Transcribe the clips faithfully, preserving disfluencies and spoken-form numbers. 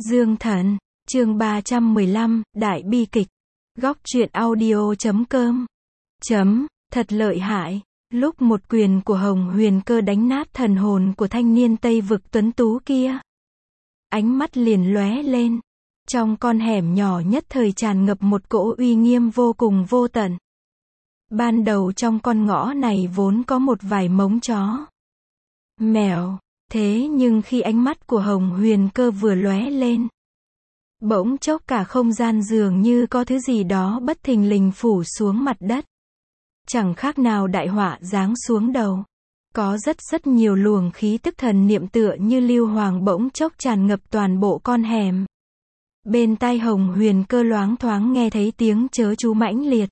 Dương Thần, chương ba trăm mười lăm, Đại bi kịch. Góc truyện audio chấm com. Chấm, thật lợi hại. Lúc một quyền của Hồng Huyền Cơ đánh nát thần hồn của thanh niên Tây vực tuấn tú kia. Ánh mắt liền lóe lên. Trong con hẻm nhỏ nhất thời tràn ngập một cỗ uy nghiêm vô cùng vô tận. Ban đầu trong con ngõ này vốn có một vài mống chó, mèo. Thế nhưng khi ánh mắt của Hồng Huyền Cơ vừa lóe lên, bỗng chốc cả không gian dường như có thứ gì đó bất thình lình phủ xuống mặt đất. Chẳng khác nào đại họa giáng xuống đầu. Có rất rất nhiều luồng khí tức thần niệm tựa như lưu hoàng bỗng chốc tràn ngập toàn bộ con hẻm. Bên tai Hồng Huyền Cơ loáng thoáng nghe thấy tiếng chớ chú mãnh liệt.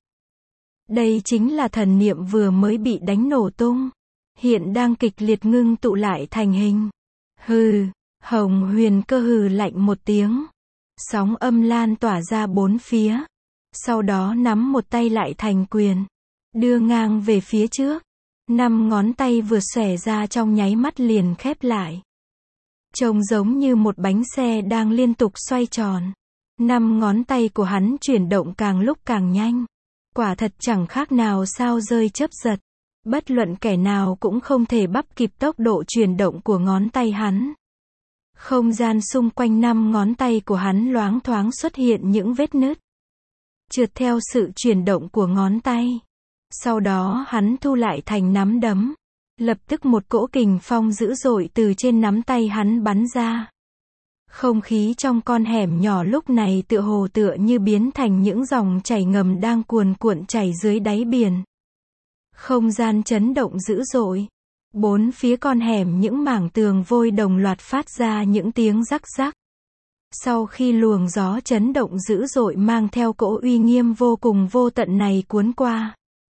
Đây chính là thần niệm vừa mới bị đánh nổ tung, hiện đang kịch liệt ngưng tụ lại thành hình. Hừ, Hồng Huyền Cơ hừ lạnh một tiếng. Sóng âm lan tỏa ra bốn phía. Sau đó nắm một tay lại thành quyền, đưa ngang về phía trước. Năm ngón tay vừa xòe ra trong nháy mắt liền khép lại. Trông giống như một bánh xe đang liên tục xoay tròn. Năm ngón tay của hắn chuyển động càng lúc càng nhanh. Quả thật chẳng khác nào sao rơi chớp giật. Bất luận kẻ nào cũng không thể bắp kịp tốc độ chuyển động của ngón tay hắn. Không gian xung quanh năm ngón tay của hắn loáng thoáng xuất hiện những vết nứt. Trượt theo sự chuyển động của ngón tay. Sau đó hắn thu lại thành nắm đấm. Lập tức một cỗ kình phong dữ dội từ trên nắm tay hắn bắn ra. Không khí trong con hẻm nhỏ lúc này tựa hồ tựa như biến thành những dòng chảy ngầm đang cuồn cuộn chảy dưới đáy biển. Không gian chấn động dữ dội. Bốn phía con hẻm những mảng tường vôi đồng loạt phát ra những tiếng rắc rắc. Sau khi luồng gió chấn động dữ dội mang theo cỗ uy nghiêm vô cùng vô tận này cuốn qua,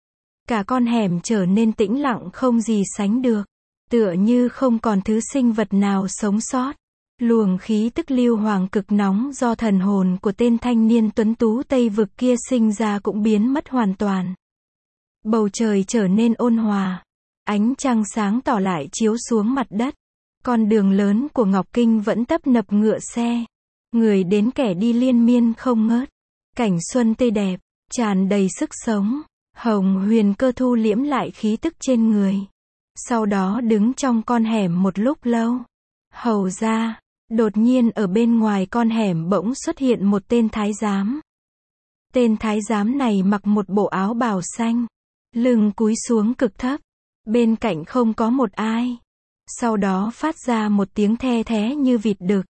cả con hẻm trở nên tĩnh lặng không gì sánh được. Tựa như không còn thứ sinh vật nào sống sót. Luồng khí tức lưu hoàng cực nóng do thần hồn của tên thanh niên tuấn tú Tây vực kia sinh ra cũng biến mất hoàn toàn. Bầu trời trở nên ôn hòa. Ánh trăng sáng tỏ lại chiếu xuống mặt đất. Con đường lớn của Ngọc Kinh vẫn tấp nập ngựa xe. Người đến kẻ đi liên miên không ngớt. Cảnh xuân tươi đẹp, tràn đầy sức sống. Hồng Huyền Cơ thu liễm lại khí tức trên người. Sau đó đứng trong con hẻm một lúc lâu. Hầu ra, đột nhiên ở bên ngoài con hẻm bỗng xuất hiện một tên thái giám. Tên thái giám này mặc một bộ áo bào xanh, lưng cúi xuống cực thấp. Bên cạnh không có một ai. Sau đó phát ra một tiếng the thé như vịt đực.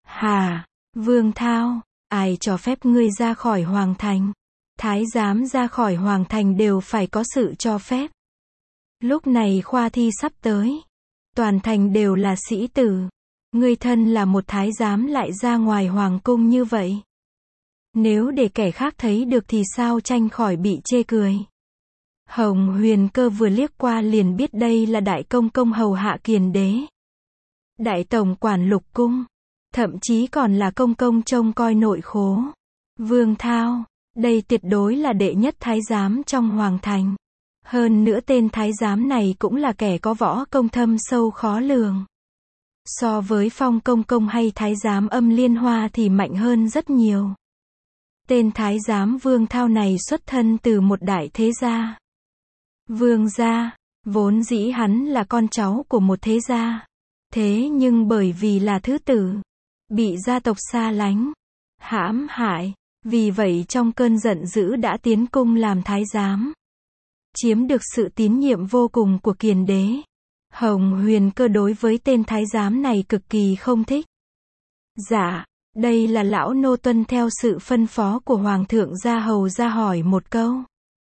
Hà, Vương Thao, ai cho phép ngươi ra khỏi hoàng thành? Thái giám ra khỏi hoàng thành đều phải có sự cho phép. Lúc này khoa thi sắp tới. Toàn thành đều là sĩ tử. Ngươi thân là một thái giám lại ra ngoài hoàng cung như vậy. Nếu để kẻ khác thấy được thì sao tránh khỏi bị chê cười. Hồng Huyền Cơ vừa liếc qua liền biết đây là đại công công hầu hạ Kiền đế, đại tổng quản lục cung, thậm chí còn là công công trông coi nội khố. Vương Thao, đây tuyệt đối là đệ nhất thái giám trong hoàng thành. Hơn nữa tên thái giám này cũng là kẻ có võ công thâm sâu khó lường. So với Phong công công hay thái giám Âm Liên Hoa thì mạnh hơn rất nhiều. Tên thái giám Vương Thao này xuất thân từ một đại thế gia. Vương gia, vốn dĩ hắn là con cháu của một thế gia. Thế nhưng bởi vì là thứ tử, bị gia tộc xa lánh, hãm hại, vì vậy trong cơn giận dữ đã tiến cung làm thái giám. Chiếm được sự tín nhiệm vô cùng của Kiền đế. Hồng Huyền Cơ đối với tên thái giám này cực kỳ không thích. Dạ, đây là lão nô tuân theo sự phân phó của Hoàng thượng gia. Hầu gia hỏi một câu.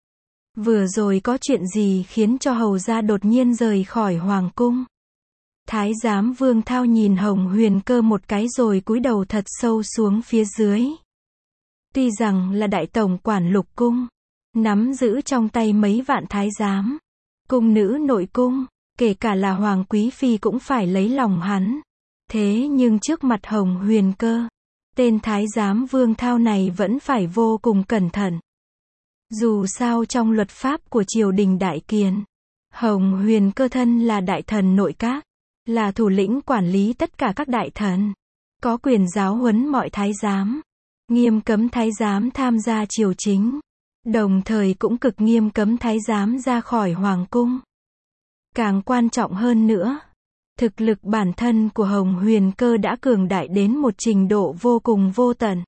Vừa rồi có chuyện gì khiến cho hầu gia đột nhiên rời khỏi hoàng cung? Thái giám Vương Thao nhìn Hồng Huyền Cơ một cái rồi cúi đầu thật sâu xuống phía dưới. Tuy rằng là đại tổng quản lục cung, nắm giữ trong tay mấy vạn thái giám, cung nữ nội cung, kể cả là hoàng quý phi cũng phải lấy lòng hắn. Thế nhưng trước mặt Hồng Huyền Cơ, tên thái giám Vương Thao này vẫn phải vô cùng cẩn thận. Dù sao trong luật pháp của triều đình Đại Kiền, Hồng Huyền Cơ thân là đại thần nội các, là thủ lĩnh quản lý tất cả các đại thần. có quyền giáo huấn mọi thái giám, nghiêm cấm thái giám tham gia triều chính, đồng thời cũng cực nghiêm cấm thái giám ra khỏi hoàng cung. Càng quan trọng hơn nữa, thực lực bản thân của Hồng Huyền Cơ đã cường đại đến một trình độ vô cùng vô tận.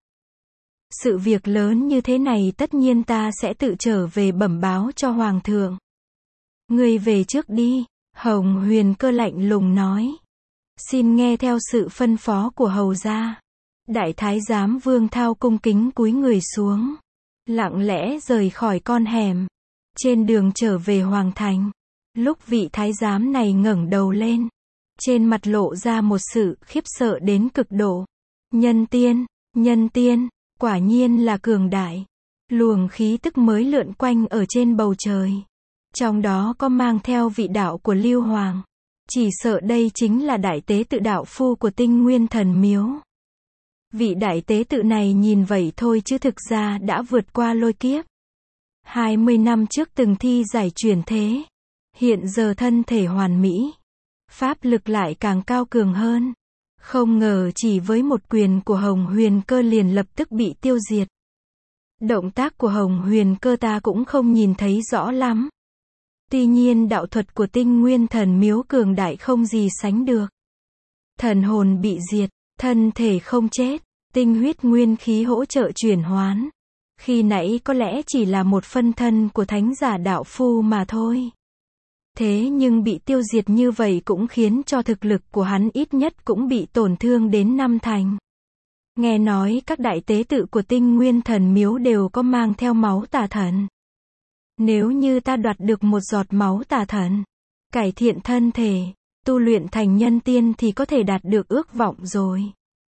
Sự việc lớn như thế này tất nhiên ta sẽ tự trở về bẩm báo cho Hoàng thượng. Ngươi về trước đi, Hồng Huyền Cơ lạnh lùng nói. Xin nghe theo sự phân phó của hầu gia. Đại thái giám Vương Thao cung kính cúi người xuống, lặng lẽ rời khỏi con hẻm. Trên đường trở về hoàng thành, lúc vị thái giám này ngẩng đầu lên, trên mặt lộ ra một sự khiếp sợ đến cực độ. Nhân tiên, nhân tiên, quả nhiên là cường đại. Luồng khí tức mới lượn quanh ở trên bầu trời, trong đó có mang theo vị đạo của Lưu Hoàng. Chỉ sợ đây chính là đại tế tự đạo phu của Tinh Nguyên Thần Miếu. Vị đại tế tự này nhìn vậy thôi chứ thực ra đã vượt qua lôi kiếp. hai mươi năm trước từng thi giải chuyển thế, hiện giờ thân thể hoàn mỹ, pháp lực lại càng cao cường hơn. Không ngờ chỉ với một quyền của Hồng Huyền Cơ liền lập tức bị tiêu diệt. Động tác của Hồng Huyền Cơ ta cũng không nhìn thấy rõ lắm. Tuy nhiên đạo thuật của Tinh Nguyên Thần Miếu cường đại không gì sánh được. Thần hồn bị diệt, thân thể không chết, tinh huyết nguyên khí hỗ trợ chuyển hoán. Khi nãy có lẽ chỉ là một phân thân của thánh giả đạo phu mà thôi. Thế nhưng bị tiêu diệt như vậy cũng khiến cho thực lực của hắn ít nhất cũng bị tổn thương đến năm thành. Nghe nói các đại tế tự của Tinh Nguyên Thần Miếu đều có mang theo máu tà thần. Nếu như ta đoạt được một giọt máu tà thần, cải thiện thân thể, tu luyện thành nhân tiên thì có thể đạt được ước vọng rồi.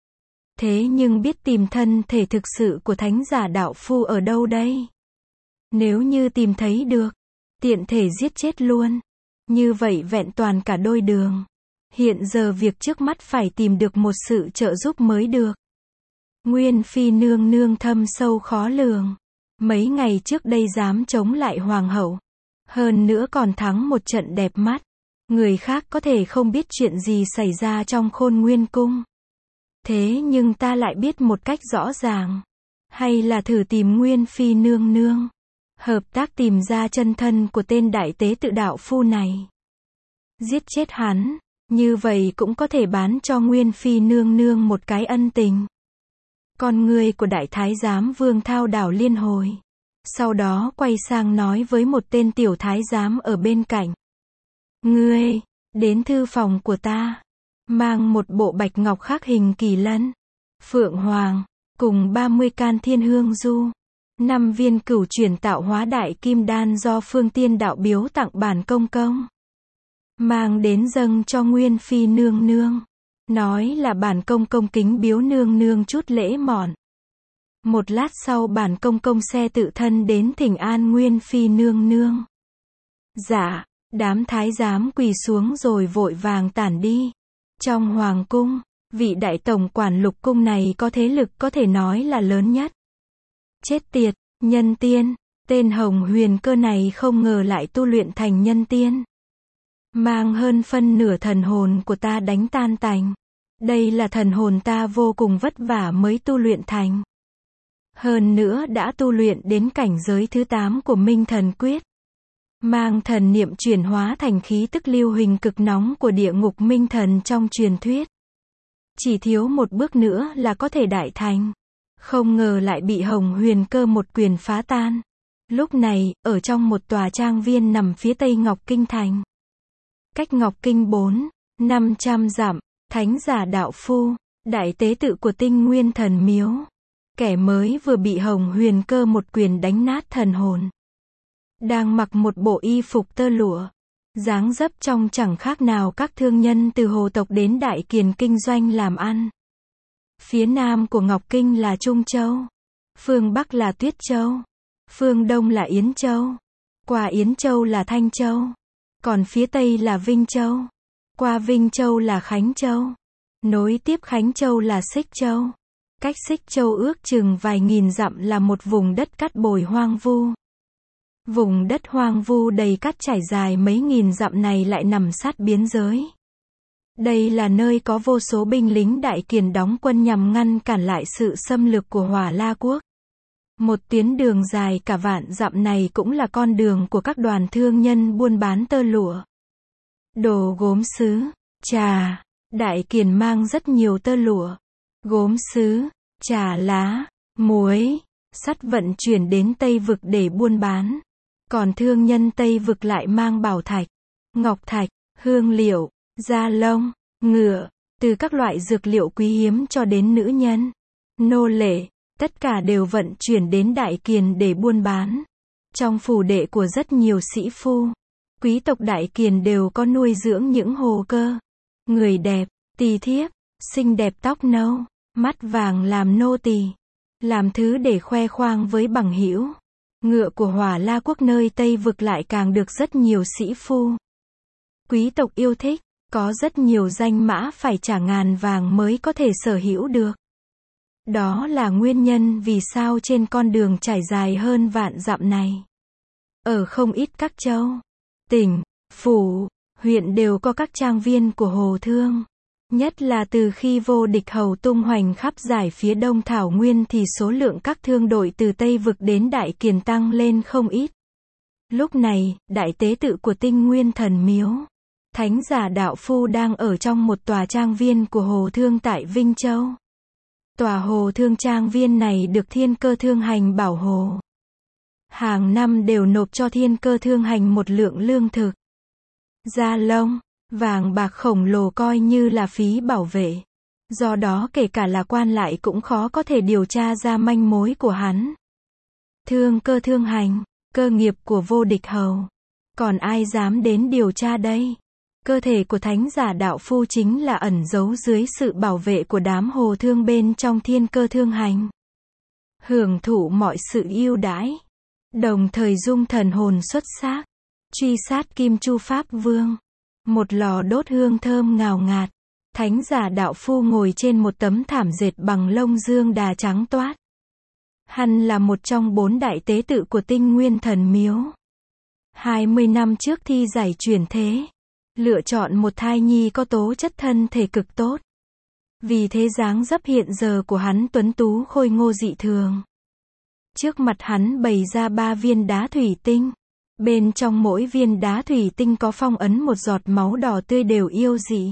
Thế nhưng biết tìm thân thể thực sự của thánh giả đạo phu ở đâu đây? Nếu như tìm thấy được, tiện thể giết chết luôn. Như vậy vẹn toàn cả đôi đường. Hiện giờ việc trước mắt phải tìm được một sự trợ giúp mới được. Nguyên phi nương nương thâm sâu khó lường. Mấy ngày trước đây dám chống lại hoàng hậu. Hơn nữa còn thắng một trận đẹp mắt. Người khác có thể không biết chuyện gì xảy ra trong Khôn Nguyên cung. Thế nhưng ta lại biết một cách rõ ràng. Hay là thử tìm Nguyên phi nương nương. Hợp tác tìm ra chân thân của tên đại tế tự đạo phu này. Giết chết hắn. Như vậy cũng có thể bán cho Nguyên phi nương nương một cái ân tình. Con người của đại thái giám Vương Thao đảo liên hồi. Sau đó quay sang nói với một tên tiểu thái giám ở bên cạnh. Ngươi, đến thư phòng của ta. Mang một bộ bạch ngọc khắc hình kỳ lân, phượng hoàng, cùng ba mươi can thiên hương du. năm viên cửu chuyển tạo hóa đại kim đan do Phương Tiên đạo biếu tặng bản công công. Mang đến dâng cho Nguyên phi nương nương. Nói là bản công công kính biếu nương nương chút lễ mọn. Một lát sau bản công công xe tự thân đến thỉnh an Nguyên phi nương nương. Dạ, đám thái giám quỳ xuống rồi vội vàng tản đi. Trong hoàng cung, vị đại tổng quản lục cung này có thế lực có thể nói là lớn nhất. Chết tiệt, nhân tiên, tên Hồng Huyền Cơ này không ngờ lại tu luyện thành nhân tiên. Mang hơn phân nửa thần hồn của ta đánh tan tành. Đây là thần hồn ta vô cùng vất vả mới tu luyện thành. Hơn nữa đã tu luyện đến cảnh giới thứ tám của Minh Thần Quyết. Mang thần niệm chuyển hóa thành khí tức lưu huỳnh cực nóng của địa ngục minh thần trong truyền thuyết. Chỉ thiếu một bước nữa là có thể đại thành. Không ngờ lại bị Hồng Huyền Cơ một quyền phá tan. Lúc này, ở trong một tòa trang viên nằm phía tây Ngọc Kinh Thành. Cách Ngọc Kinh bốn, năm trăm dặm, thánh giả đạo phu, đại tế tự của Tinh Nguyên Thần Miếu. Kẻ mới vừa bị Hồng Huyền Cơ một quyền đánh nát thần hồn. Đang mặc một bộ y phục tơ lụa. Dáng dấp trông chẳng khác nào các thương nhân từ hồ tộc đến Đại Kiền kinh doanh làm ăn. Phía nam của Ngọc Kinh là Trung Châu. Phương Bắc là Tuyết Châu. Phương Đông là Yến Châu. Qua Yến Châu là Thanh Châu. Còn phía Tây là Vinh Châu. Qua Vinh Châu là Khánh Châu. Nối tiếp Khánh Châu là Xích Châu. Cách Xích Châu ước chừng vài nghìn dặm là một vùng đất cát bồi hoang vu. Vùng đất hoang vu đầy cát trải dài mấy nghìn dặm này lại nằm sát biên giới. Đây là nơi có vô số binh lính Đại Kiền đóng quân nhằm ngăn cản lại sự xâm lược của Hỏa La Quốc. Một tuyến đường dài cả vạn dặm này cũng là con đường của các đoàn thương nhân buôn bán tơ lụa, đồ gốm sứ, trà. Đại Kiền mang rất nhiều tơ lụa, gốm sứ, trà lá, muối, sắt vận chuyển đến Tây Vực để buôn bán. Còn thương nhân Tây Vực lại mang bảo thạch, ngọc thạch, hương liệu, da lông, ngựa, từ các loại dược liệu quý hiếm cho đến nữ nhân, nô lệ, tất cả đều vận chuyển đến Đại Kiền để buôn bán. Trong phủ đệ của rất nhiều sĩ phu, quý tộc Đại Kiền đều có nuôi dưỡng những hồ cơ, người đẹp, tỳ thiếp, xinh đẹp tóc nâu, mắt vàng làm nô tỳ, làm thứ để khoe khoang với bằng hữu. Ngựa của Hỏa La Quốc nơi Tây Vực lại càng được rất nhiều sĩ phu, quý tộc yêu thích, có rất nhiều danh mã phải trả ngàn vàng mới có thể sở hữu được. Đó là nguyên nhân vì sao trên con đường trải dài hơn vạn dặm này, ở không ít các châu, tỉnh, phủ, huyện đều có các trang viên của hồ thương. Nhất là từ khi vô địch hầu tung hoành khắp giải phía đông thảo nguyên thì số lượng các thương đội từ Tây Vực đến Đại Kiền tăng lên không ít. Lúc này, đại tế tự của Tinh Nguyên Thần Miếu, Thánh Giả Đạo Phu đang ở trong một tòa trang viên của hồ thương tại Vinh Châu. Tòa hồ thương trang viên này được Thiên Cơ Thương Hành bảo hộ. Hàng năm đều nộp cho Thiên Cơ Thương Hành một lượng lương thực, da lông, vàng bạc khổng lồ coi như là phí bảo vệ. Do đó kể cả là quan lại cũng khó có thể điều tra ra manh mối của hắn. Thương Cơ Thương Hành, cơ nghiệp của vô địch hầu. Còn ai dám đến điều tra đây? Cơ thể của Thánh Giả Đạo Phu chính là ẩn giấu dưới sự bảo vệ của đám hồ thương bên trong Thiên Cơ Thương Hành. Hưởng thụ mọi sự ưu đãi, đồng thời dung thần hồn xuất xác, truy sát Kim Chu Pháp Vương. Một lò đốt hương thơm ngào ngạt. Thánh Giả Đạo Phu ngồi trên một tấm thảm dệt bằng lông dương đà trắng toát. Hắn là một trong bốn đại tế tự của Tinh Nguyên Thần Miếu. hai mươi năm trước thi giải chuyển thế, lựa chọn một thai nhi có tố chất thân thể cực tốt. Vì thế dáng dấp hiện giờ của hắn tuấn tú khôi ngô dị thường. Trước mặt hắn bày ra ba viên đá thủy tinh. Bên trong mỗi viên đá thủy tinh có phong ấn một giọt máu đỏ tươi đều yêu dị.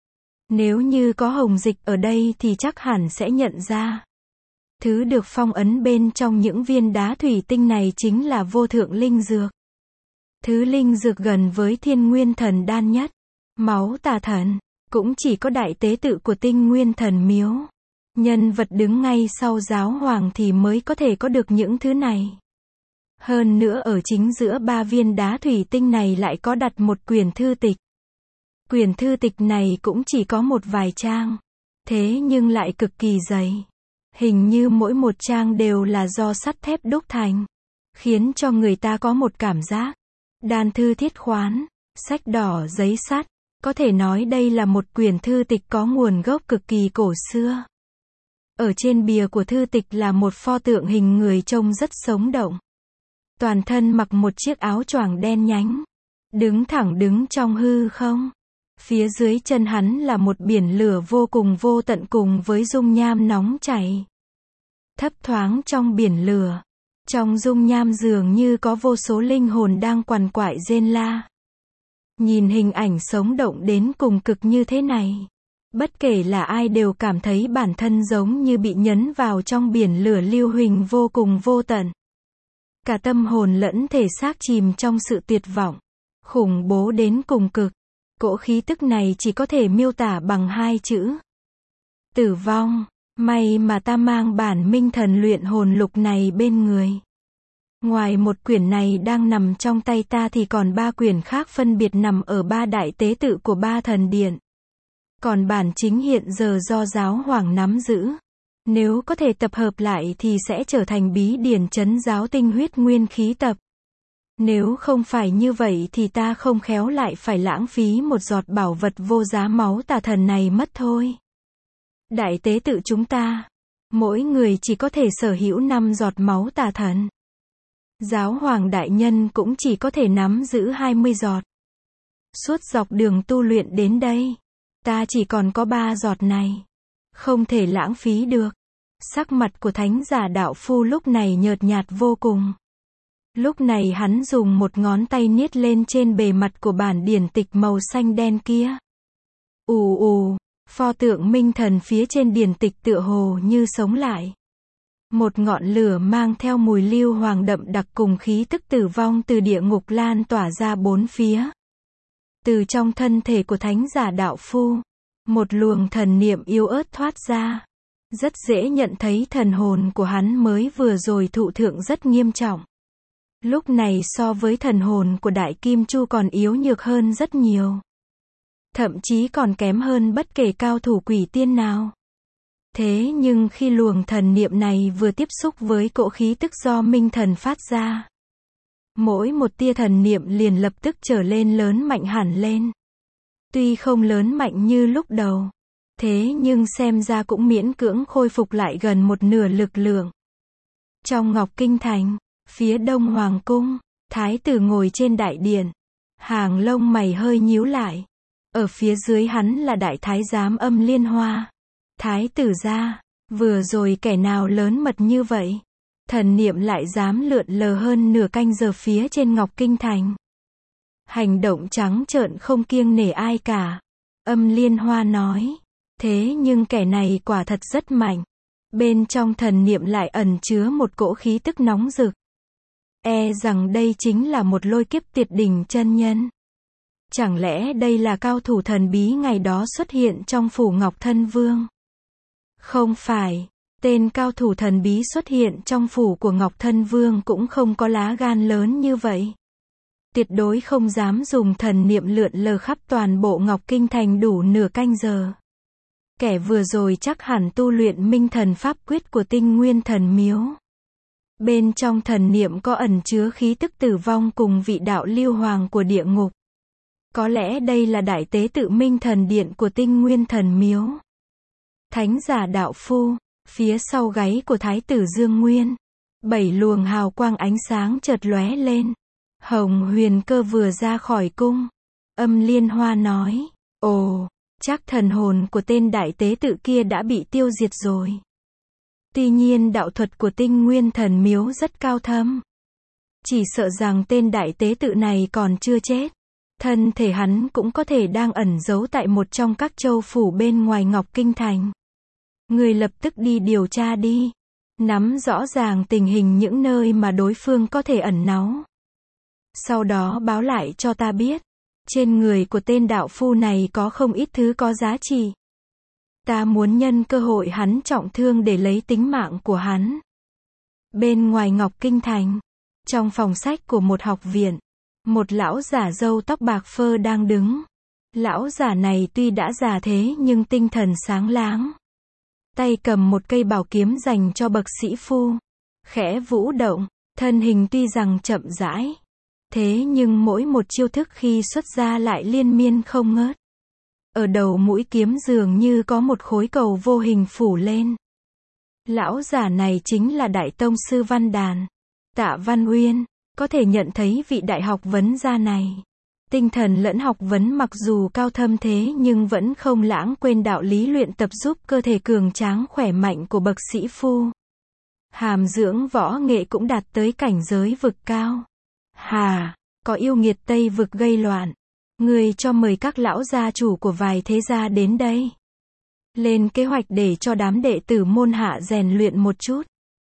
Nếu như có hồng dịch ở đây thì chắc hẳn sẽ nhận ra. Thứ được phong ấn bên trong những viên đá thủy tinh này chính là vô thượng linh dược. Thứ linh dược gần với Thiên Nguyên Thần Đan nhất, máu tà thần, cũng chỉ có đại tế tự của Tinh Nguyên Thần Miếu, nhân vật đứng ngay sau giáo hoàng thì mới có thể có được những thứ này. Hơn nữa ở chính giữa ba viên đá thủy tinh này lại có đặt một quyển thư tịch. Quyển thư tịch này cũng chỉ có một vài trang, thế nhưng lại cực kỳ dày. Hình như mỗi một trang đều là do sắt thép đúc thành, khiến cho người ta có một cảm giác đan thư thiết khoán, sách đỏ giấy sắt. Có thể nói đây là một quyển thư tịch có nguồn gốc cực kỳ cổ xưa. Ở trên bìa của thư tịch là một pho tượng hình người trông rất sống động. Toàn thân mặc một chiếc áo choàng đen nhánh, đứng thẳng đứng trong hư không. Phía dưới chân hắn là một biển lửa vô cùng vô tận cùng với dung nham nóng chảy. Thấp thoáng trong biển lửa, trong dung nham dường như có vô số linh hồn đang quằn quại rên la. Nhìn hình ảnh sống động đến cùng cực như thế này, bất kể là ai đều cảm thấy bản thân giống như bị nhấn vào trong biển lửa lưu huỳnh vô cùng vô tận. Cả tâm hồn lẫn thể xác chìm trong sự tuyệt vọng, khủng bố đến cùng cực. Cỗ khí tức này chỉ có thể miêu tả bằng hai chữ: tử vong. May mà ta mang bản minh thần luyện hồn lục này bên người. Ngoài một quyển này đang nằm trong tay ta thì còn ba quyển khác phân biệt nằm ở ba đại tế tự của ba thần điện. Còn bản chính hiện giờ do giáo hoàng nắm giữ. Nếu có thể tập hợp lại thì sẽ trở thành bí điển trấn giáo tinh huyết nguyên khí tập. Nếu không phải như vậy thì ta không khéo lại phải lãng phí một giọt bảo vật vô giá máu tà thần này mất thôi. Đại tế tự chúng ta, mỗi người chỉ có thể sở hữu năm giọt máu tà thần. Giáo hoàng đại nhân cũng chỉ có thể nắm giữ hai mươi giọt. Suốt dọc đường tu luyện đến đây, Ta chỉ còn có ba giọt này. Không thể lãng phí được. Sắc mặt của thánh giả đạo phu lúc này nhợt nhạt vô cùng. Lúc này hắn dùng một ngón tay niết lên trên bề mặt của bản điển tịch màu xanh đen kia. Ù ù, pho tượng minh thần phía trên điển tịch tựa hồ như sống lại. Một ngọn lửa mang theo mùi lưu hoàng đậm đặc cùng khí tức tử vong từ địa ngục lan tỏa ra bốn phía. Từ trong thân thể của thánh giả đạo phu, một luồng thần niệm yếu ớt thoát ra. Rất dễ nhận thấy thần hồn của hắn mới vừa rồi thụ thượng rất nghiêm trọng. Lúc này so với thần hồn của Đại Kim Chu còn yếu nhược hơn rất nhiều. Thậm chí còn kém hơn bất kể cao thủ quỷ tiên nào. Thế nhưng khi luồng thần niệm này vừa tiếp xúc với cỗ khí tức do minh thần phát ra, mỗi một tia thần niệm liền lập tức trở lên lớn mạnh hẳn lên. Tuy không lớn mạnh như lúc đầu, thế nhưng xem ra cũng miễn cưỡng khôi phục lại gần một nửa lực lượng. Trong Ngọc Kinh Thành, phía đông hoàng cung, thái tử ngồi trên đại điện, hàng lông mày hơi nhíu lại. Ở phía dưới hắn là đại thái giám Âm Liên Hoa. Thái tử gia, vừa rồi kẻ nào lớn mật như vậy? Thần niệm lại dám lượn lờ hơn nửa canh giờ phía trên Ngọc Kinh Thành. Hành động trắng trợn không kiêng nể ai cả. Âm Liên Hoa nói. Thế nhưng kẻ này quả thật rất mạnh. Bên trong thần niệm lại ẩn chứa một cỗ khí tức nóng rực. E rằng đây chính là một lôi kiếp tuyệt đỉnh chân nhân. Chẳng lẽ đây là cao thủ thần bí ngày đó xuất hiện trong phủ Ngọc Thân Vương? Không phải, tên cao thủ thần bí xuất hiện trong phủ của Ngọc Thân Vương cũng không có lá gan lớn như vậy. Tuyệt đối không dám dùng thần niệm lượn lờ khắp toàn bộ Ngọc Kinh Thành đủ nửa canh giờ. Kẻ vừa rồi chắc hẳn tu luyện minh thần pháp quyết của Tinh Nguyên Thần Miếu. Bên trong thần niệm có ẩn chứa khí tức tử vong cùng vị đạo lưu hoàng của địa ngục. Có lẽ đây là đại tế tự minh thần điện của Tinh Nguyên Thần Miếu. Thánh giả đạo phu, phía sau gáy của thái tử Dương Nguyên, bảy luồng hào quang ánh sáng chợt lóe lên. Hồng Huyền Cơ vừa ra khỏi cung. Âm Liên Hoa nói, ồ, chắc thần hồn của tên đại tế tự kia đã bị tiêu diệt rồi. Tuy nhiên đạo thuật của Tinh Nguyên Thần Miếu rất cao thâm. Chỉ sợ rằng tên đại tế tự này còn chưa chết. Thân thể hắn cũng có thể đang ẩn giấu tại một trong các châu phủ bên ngoài Ngọc Kinh Thành. Người lập tức đi điều tra đi. Nắm rõ ràng tình hình những nơi mà đối phương có thể ẩn náu. Sau đó báo lại cho ta biết. Trên người của tên đạo phu này có không ít thứ có giá trị. Ta muốn nhân cơ hội hắn trọng thương để lấy tính mạng của hắn. Bên ngoài Ngọc Kinh Thành, trong phòng sách của một học viện, một lão giả râu tóc bạc phơ đang đứng. Lão giả này tuy đã già thế nhưng tinh thần sáng láng. Tay cầm một cây bảo kiếm dành cho bậc sĩ phu. Khẽ vũ động, thân hình tuy rằng chậm rãi. Thế nhưng mỗi một chiêu thức khi xuất ra lại liên miên không ngớt. Ở đầu mũi kiếm dường như có một khối cầu vô hình phủ lên. Lão giả này chính là Đại Tông Sư Văn Đàn, Tạ Văn Uyên. Có thể nhận thấy vị đại học vấn gia này. Tinh thần lẫn học vấn mặc dù cao thâm thế nhưng vẫn không lãng quên đạo lý luyện tập giúp cơ thể cường tráng khỏe mạnh của bậc sĩ phu. Hàm dưỡng võ nghệ cũng đạt tới cảnh giới vực cao. Hà, có yêu nghiệt Tây vực gây loạn. Người cho mời các lão gia chủ của vài thế gia đến đây. Lên kế hoạch để cho đám đệ tử môn hạ rèn luyện một chút.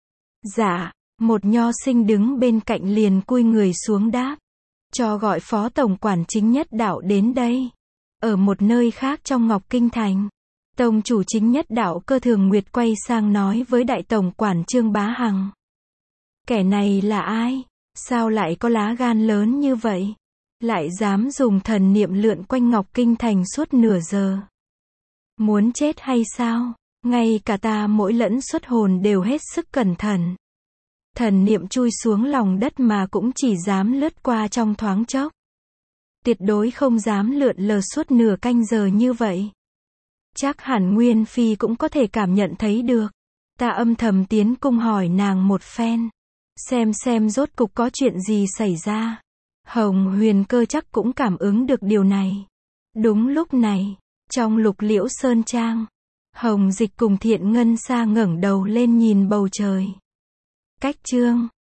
Dạ, một nho sinh đứng bên cạnh liền cúi người xuống đáp. Cho gọi phó tổng quản chính nhất đạo đến đây. Ở một nơi khác trong Ngọc Kinh Thành, tổng chủ chính nhất đạo Cơ Thường Nguyệt quay sang nói với đại tổng quản Trương Bá Hằng. Kẻ này là ai? Sao lại có lá gan lớn như vậy? Lại dám dùng thần niệm lượn quanh Ngọc Kinh Thành suốt nửa giờ. Muốn chết hay sao? Ngay cả ta mỗi lẫn xuất hồn đều hết sức cẩn thận. Thần niệm chui xuống lòng đất mà cũng chỉ dám lướt qua trong thoáng chốc. Tuyệt đối không dám lượn lờ suốt nửa canh giờ như vậy. Chắc hẳn Nguyên Phi cũng có thể cảm nhận thấy được. Ta âm thầm tiến cung hỏi nàng một phen. Xem xem rốt cục có chuyện gì xảy ra. Hồng Huyền Cơ chắc cũng cảm ứng được điều này. Đúng lúc này, Trong Lục Liễu Sơn Trang, Hồng Dịch cùng Thiện Ngân Sa ngẩng đầu lên nhìn bầu trời. Cách chương